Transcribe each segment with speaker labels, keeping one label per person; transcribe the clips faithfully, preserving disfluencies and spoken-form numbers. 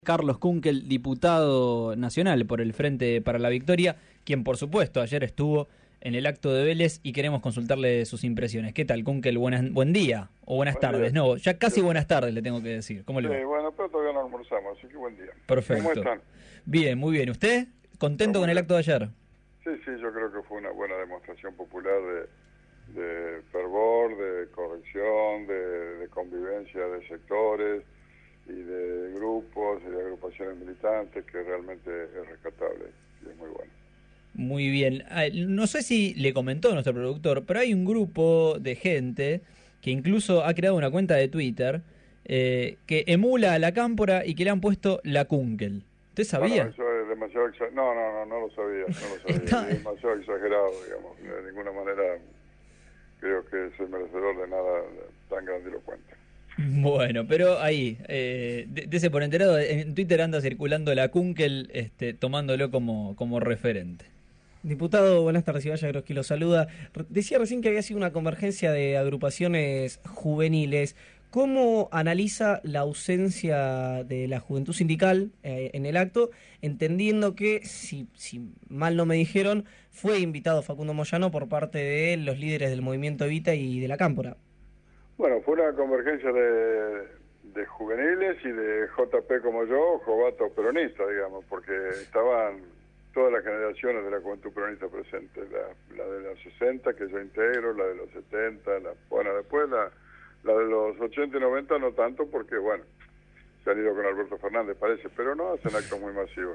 Speaker 1: Carlos Kunkel, diputado nacional por el Frente para la Victoria, quien por supuesto ayer estuvo en el acto de Vélez y queremos consultarle sus impresiones. ¿Qué tal, Kunkel? Buenas, buen día o buenas
Speaker 2: Buen
Speaker 1: tardes.
Speaker 2: día.
Speaker 1: No, ya casi
Speaker 2: Sí.
Speaker 1: buenas tardes le tengo que decir. ¿Cómo le va?
Speaker 2: Sí, bueno, pero todavía no almorzamos, así que buen día.
Speaker 1: Perfecto.
Speaker 2: ¿Cómo están?
Speaker 1: Bien, muy bien. ¿Usted? ¿Contento
Speaker 2: Muy
Speaker 1: con el
Speaker 2: bien.
Speaker 1: acto de ayer?
Speaker 2: Sí, sí, yo creo que fue una buena demostración popular de, de fervor, de corrección, de, de convivencia de sectores y de grupos y de agrupaciones militantes, que realmente es rescatable y es muy bueno.
Speaker 1: Muy bien. Ah, no sé si le comentó nuestro productor, pero hay un grupo de gente que incluso ha creado una cuenta de Twitter eh, que emula a la Cámpora y que le han puesto la Kunkel. ¿Usted
Speaker 2: Bueno,
Speaker 1: sabía?
Speaker 2: eso es demasiado exagerado. No, no, no, no lo sabía, no lo sabía.
Speaker 1: Está...
Speaker 2: Es demasiado exagerado, digamos. De ninguna manera creo que soy merecedor de nada tan grandilocuente.
Speaker 1: Bueno, pero ahí, eh, de, de ese por enterado, en Twitter anda circulando la Kunkel, este, tomándolo como, como referente.
Speaker 3: Diputado, buenas tardes, Iván Yagroski lo saluda. Re- Decía recién que había sido una convergencia de agrupaciones juveniles. ¿Cómo analiza la ausencia de la juventud sindical eh, en el acto, entendiendo que, si, si mal no me dijeron, fue invitado Facundo Moyano por parte de los líderes del movimiento Evita y de la Cámpora?
Speaker 2: Bueno, fue una convergencia de, de juveniles y de J P como yo, jovatos peronistas, digamos, porque estaban todas las generaciones de la juventud peronista presentes, la, la de los sesenta, que yo integro, la de los setenta, la, bueno, después la, la de los ochenta y noventa no tanto, porque, bueno, se han ido con Alberto Fernández, parece, pero no hacen actos muy masivos.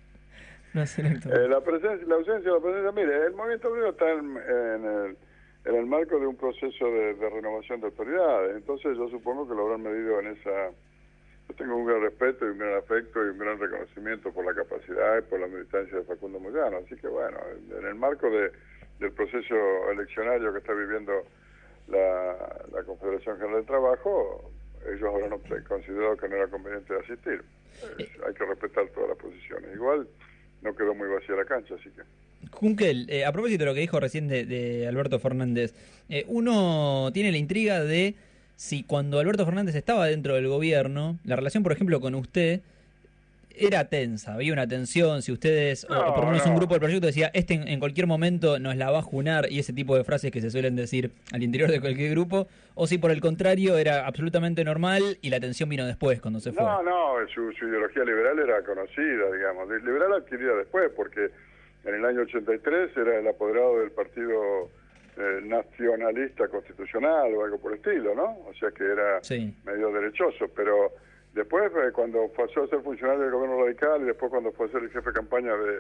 Speaker 3: No hacen acto.
Speaker 2: Eh, la presencia, la ausencia de la presencia, mire, el movimiento obrero está en, en el... en el marco de un proceso de, de renovación de autoridades. Entonces yo supongo que lo habrán medido en esa... Yo tengo un gran respeto y un gran afecto y un gran reconocimiento por la capacidad y por la militancia de Facundo Moyano. Así que bueno, en el marco de, del proceso eleccionario que está viviendo la, la Confederación General del Trabajo, ellos habrán considerado que no era conveniente asistir. Eh, hay que respetar todas las posiciones. Igual no quedó muy vacía la cancha, así que...
Speaker 1: Kunkel, eh, a propósito de lo que dijo recién de, de Alberto Fernández, eh, uno tiene la intriga de si cuando Alberto Fernández estaba dentro del gobierno, la relación, por ejemplo, con usted era tensa, había una tensión, si ustedes,
Speaker 2: No,
Speaker 1: o, o por lo menos
Speaker 2: no.
Speaker 1: un grupo del proyecto decía, este en, en cualquier momento nos la va a junar, y ese tipo de frases que se suelen decir al interior de cualquier grupo, o si por el contrario era absolutamente normal y la tensión vino después, cuando se fue.
Speaker 2: No, no, su, su ideología liberal era conocida, digamos, liberal adquirida después, porque en el año ochenta y tres era el apoderado del Partido eh, Nacionalista Constitucional o algo por el estilo, ¿no? O sea que era
Speaker 1: Sí.
Speaker 2: medio derechoso, pero después eh, cuando pasó a ser funcionario del gobierno radical y después cuando fue a ser el jefe de campaña de,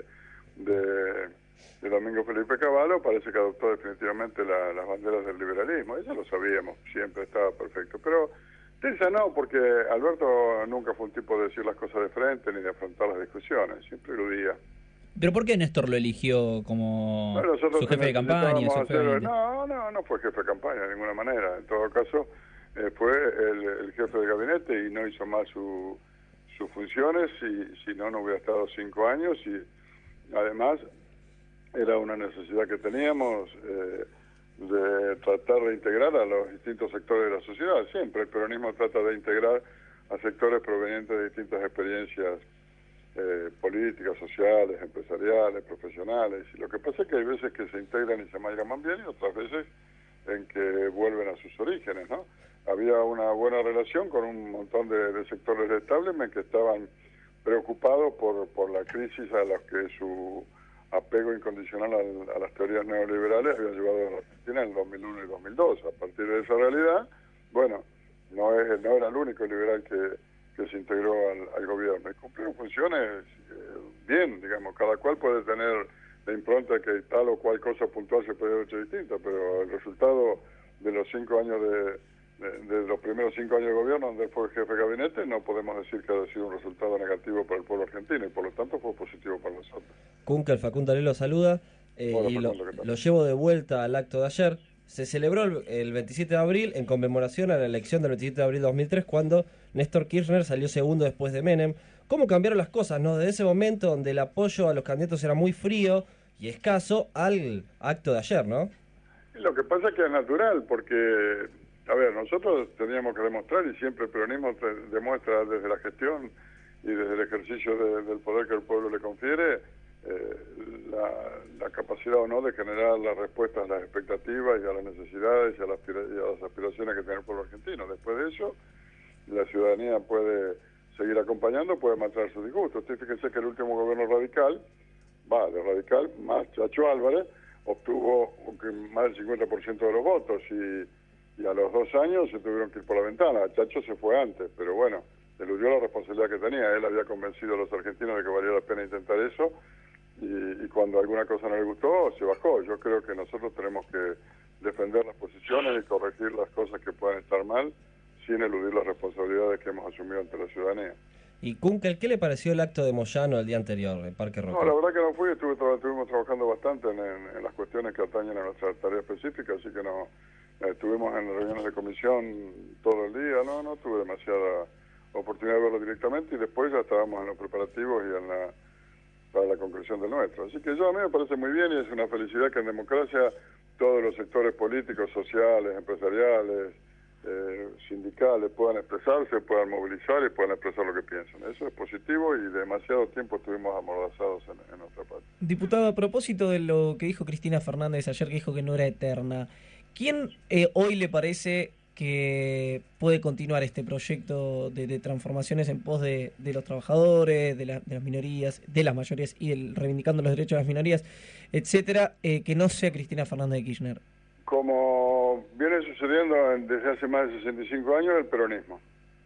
Speaker 2: de, de Domingo Felipe Cavallo, parece que adoptó definitivamente la, las banderas del liberalismo. Eso lo sabíamos, siempre estaba perfecto. Pero tensa no, porque Alberto nunca fue un tipo de decir las cosas de frente ni de afrontar las discusiones, siempre eludía.
Speaker 1: ¿Pero por qué Néstor lo eligió como
Speaker 2: Bueno, nosotros
Speaker 1: su jefe de campaña? Su jefe de
Speaker 2: hacer,
Speaker 1: gabinete?
Speaker 2: no, no, no fue jefe de campaña de ninguna manera. En todo caso, eh, fue el, el jefe de gabinete y no hizo mal su, sus funciones, y si no, no hubiera estado cinco años. Y además, era una necesidad que teníamos eh, de tratar de integrar a los distintos sectores de la sociedad. Siempre el peronismo trata de integrar a sectores provenientes de distintas experiencias Eh, políticas, sociales, empresariales, profesionales, y lo que pasa es que hay veces que se integran y se amalgaman bien y otras veces en que vuelven a sus orígenes, ¿no? Había una buena relación con un montón de, de sectores de establishment que estaban preocupados por, por la crisis a la que su apego incondicional al, a las teorías neoliberales había llevado a la Argentina en el dos mil uno y dos mil dos. A partir de esa realidad, bueno, no, es, no era el único liberal que que se integró al, al gobierno. Y cumplieron funciones eh, bien, digamos, cada cual puede tener la impronta que tal o cual cosa puntual se puede haber hecho distinta, pero el resultado de los cinco años de, de, de los primeros cinco años de gobierno, donde él fue jefe de gabinete, no podemos decir que haya sido un resultado negativo para el pueblo argentino, y por lo tanto fue positivo para nosotros.
Speaker 3: Kunkel, Facundo Ale lo saluda eh,
Speaker 2: Hola,
Speaker 3: y lo,
Speaker 2: Facundo, ¿qué tal?
Speaker 3: lo llevo de vuelta al acto de ayer. Se celebró el, el veintisiete de abril en conmemoración a la elección del veintisiete de abril de dos mil tres, cuando Néstor Kirchner salió segundo después de Menem. ¿Cómo cambiaron las cosas, no? Desde ese momento donde el apoyo a los candidatos era muy frío y escaso al acto de ayer, ¿no?
Speaker 2: Y lo que pasa es que es natural, porque, a ver, nosotros teníamos que demostrar, y siempre el peronismo te- demuestra desde la gestión y desde el ejercicio de, del poder que el pueblo le confiere, eh, la, la capacidad o no de generar las respuestas a las expectativas y a las necesidades y a las, y a las aspiraciones que tiene el pueblo argentino. Después de eso, la ciudadanía puede seguir acompañando, puede mostrar su disgusto. Usted fíjese que el último gobierno radical, va, de radical, más Chacho Álvarez, obtuvo más del cincuenta por ciento de los votos y, y a los dos años se tuvieron que ir por la ventana. Chacho se fue antes, pero bueno, eludió la responsabilidad que tenía. Él había convencido a los argentinos de que valía la pena intentar eso y, y cuando alguna cosa no le gustó, se bajó. Yo creo que nosotros tenemos que defender las posiciones y corregir las cosas que puedan estar mal sin eludir las responsabilidades que hemos asumido ante la ciudadanía.
Speaker 4: Y Kunkel, ¿qué le pareció el acto de Moyano el día anterior en Parque Roca?
Speaker 2: No, la verdad que no fui, estuve, estuvimos trabajando bastante en, en, en las cuestiones que atañen a nuestra tarea específica, así que no, eh, estuvimos en reuniones de comisión todo el día, no, no tuve demasiada oportunidad de verlo directamente y después ya estábamos en los preparativos y en la para la concreción del nuestro. Así que yo a mí me parece muy bien y es una felicidad que en democracia todos los sectores políticos, sociales, empresariales, Eh, sindicales puedan expresarse, puedan movilizar y puedan expresar lo que piensan. Eso es positivo y demasiado tiempo estuvimos amordazados en, en nuestra parte.
Speaker 3: Diputado, a propósito de lo que dijo Cristina Fernández ayer, que dijo que no era eterna, ¿quién eh, hoy le parece que puede continuar este proyecto de, de transformaciones en pos de, de los trabajadores, de, la, de las minorías, de las mayorías y el, reivindicando los derechos de las minorías, etcétera, eh, que no sea Cristina Fernández de Kirchner?
Speaker 2: Como viene sucediendo desde hace más de sesenta y cinco años, el peronismo.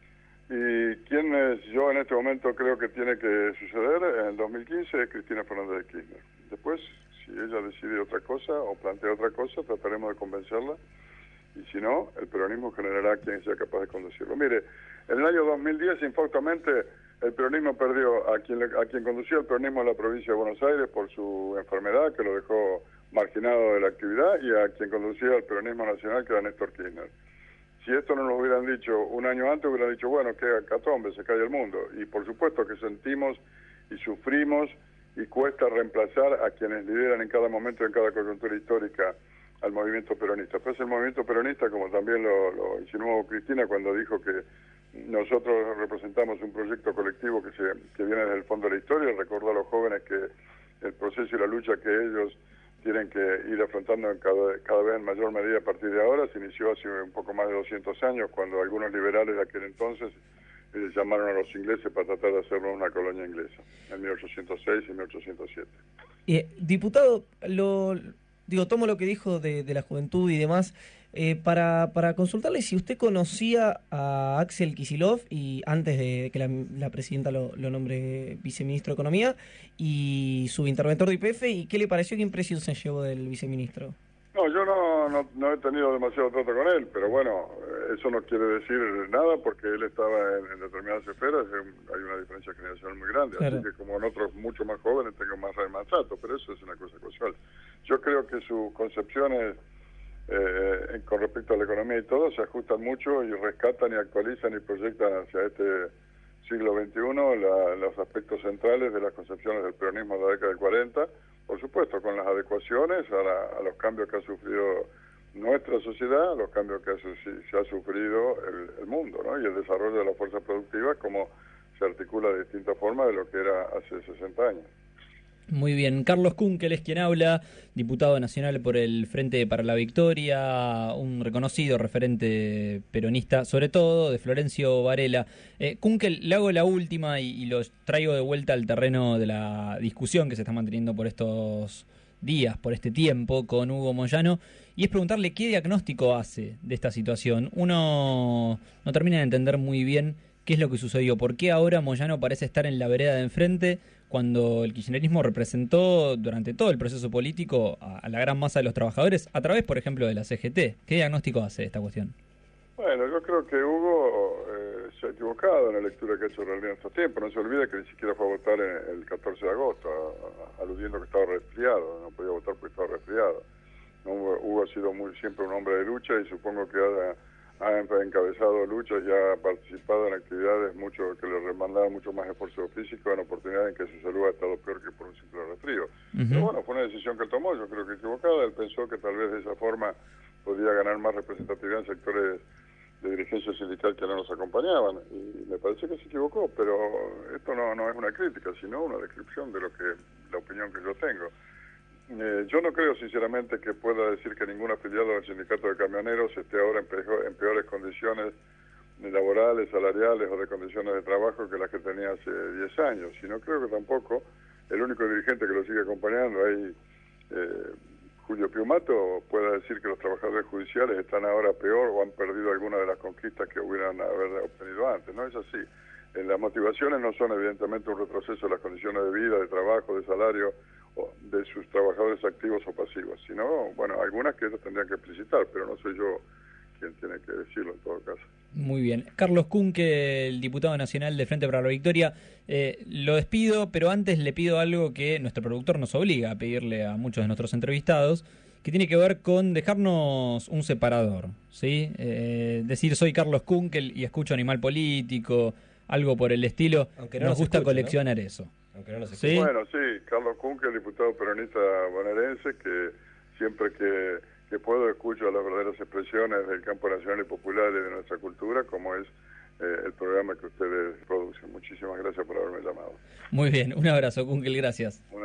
Speaker 2: Y quien es, yo en este momento creo que tiene que suceder en el dos mil quince es Cristina Fernández de Kirchner. Después, si ella decide otra cosa o plantea otra cosa, trataremos de convencerla. Y si no, el peronismo generará quien sea capaz de conducirlo. Mire, en el año dos mil diez, infaustamente, el peronismo perdió a quien, a quien conducía el peronismo en la provincia de Buenos Aires por su enfermedad, que lo dejó marginado de la actividad, y a quien conducía el peronismo nacional, que era Néstor Kirchner. Si esto no nos hubieran dicho un año antes, hubieran dicho, bueno, que catombe, se cae el mundo. Y por supuesto que sentimos y sufrimos y cuesta reemplazar a quienes lideran en cada momento, en cada coyuntura histórica, al movimiento peronista. Pues el movimiento peronista, como también lo, lo insinuó Cristina cuando dijo que nosotros representamos un proyecto colectivo que, se, que viene desde el fondo de la historia, recordó a los jóvenes que el proceso y la lucha que ellos tienen que ir afrontando en cada, cada vez en mayor medida a partir de ahora, se inició hace un poco más de doscientos años, cuando algunos liberales de aquel entonces eh, llamaron a los ingleses para tratar de hacerlo una colonia inglesa, en mil ochocientos seis y mil ochocientos siete.
Speaker 3: Eh, diputado, lo, digo, tomo lo que dijo de, de la juventud y demás, eh, para, para consultarle si usted conocía a Axel Kicillof y antes de que la, la presidenta lo, lo nombre viceministro de Economía y su interventor de Y P F, y qué le pareció, qué impresión se llevó del viceministro.
Speaker 2: No, yo no, no, no he tenido demasiado trato con él, pero bueno, eso no quiere decir nada porque él estaba en, en determinadas esferas, hay una diferencia generacional muy grande, claro. Así que como en otros mucho más jóvenes tengo más, más trato, pero eso es una cosa casual. Yo creo que sus concepciones eh, con respecto a la economía y todo se ajustan mucho y rescatan y actualizan y proyectan hacia este siglo veintiuno la, los aspectos centrales de las concepciones del peronismo de la década del cuarenta, por supuesto, con las adecuaciones a, la, a los cambios que ha sufrido nuestra sociedad, a los cambios que ha, se ha sufrido el, el mundo, ¿no? Y el desarrollo de la fuerza productiva, como se articula de distintas formas de lo que era hace sesenta años.
Speaker 1: Muy bien, Carlos Kunkel es quien habla, diputado nacional por el Frente para la Victoria, un reconocido referente peronista, sobre todo de Florencio Varela. Eh, Kunkel, le hago la última y, y los traigo de vuelta al terreno de la discusión que se está manteniendo por estos días, por este tiempo, con Hugo Moyano, y es preguntarle qué diagnóstico hace de esta situación. Uno no termina de entender muy bien qué es lo que sucedió, por qué ahora Moyano parece estar en la vereda de enfrente, cuando el kirchnerismo representó durante todo el proceso político a, a la gran masa de los trabajadores, a través, por ejemplo, de la C G T. ¿Qué diagnóstico hace de esta cuestión?
Speaker 2: Bueno, yo creo que Hugo eh, se ha equivocado en la lectura que ha hecho realidad en estos tiempos. No se olvide que ni siquiera fue a votar el catorce de agosto, a, a, aludiendo que estaba resfriado, no podía votar porque estaba resfriado. No, Hugo ha sido muy siempre un hombre de lucha y supongo que ha, ha encabezado luchas y ha participado en actividades mucho que le demandaban mucho más esfuerzo físico, en oportunidades en que su salud ha estado peor que por un simple resfrío. Uh-huh. Pero bueno, fue una decisión que él tomó, yo creo que equivocada. Él pensó que tal vez de esa forma podía ganar más representatividad en sectores de dirigencia sindical que no nos acompañaban, y me parece que se equivocó, pero esto no, no es una crítica, sino una descripción de lo que la opinión que yo tengo. Eh, yo no creo sinceramente que pueda decir que ningún afiliado del sindicato de camioneros esté ahora en, peor, en peores condiciones laborales, salariales o de condiciones de trabajo que las que tenía hace diez años, sino creo que tampoco el único dirigente que lo sigue acompañando ahí, eh, Julio Piumato, pueda decir que los trabajadores judiciales están ahora peor o han perdido alguna de las conquistas que hubieran haber obtenido antes. No es así. Eh, las motivaciones no son evidentemente un retroceso de las condiciones de vida, de trabajo, de salario, o de sus trabajadores activos o pasivos, sino, bueno, algunas que ellos tendrían que explicitar, pero no soy yo quien tiene que decirlo en todo caso.
Speaker 1: Muy bien. Carlos Kunke, el diputado nacional de Frente para la Victoria, eh, lo despido, pero antes le pido algo que nuestro productor nos obliga a pedirle a muchos de nuestros entrevistados, que tiene que ver con dejarnos un separador, ¿sí? Eh, decir soy Carlos Kunke y escucho Animal Político, algo por el estilo.
Speaker 4: Aunque no
Speaker 1: nos
Speaker 4: nos
Speaker 1: gusta
Speaker 4: escuche,
Speaker 1: coleccionar
Speaker 4: ¿no?
Speaker 1: eso.
Speaker 4: Aunque no nos
Speaker 1: ¿Sí?
Speaker 2: Bueno, sí, Carlos Kunke, el diputado peronista bonaerense, que siempre que, que puedo escucho las verdaderas expresiones del campo nacional y popular y de nuestra cultura, como es eh, el programa que ustedes producen. Muchísimas gracias por haberme llamado.
Speaker 1: Muy bien, un abrazo, Kunkel, gracias.
Speaker 2: Muy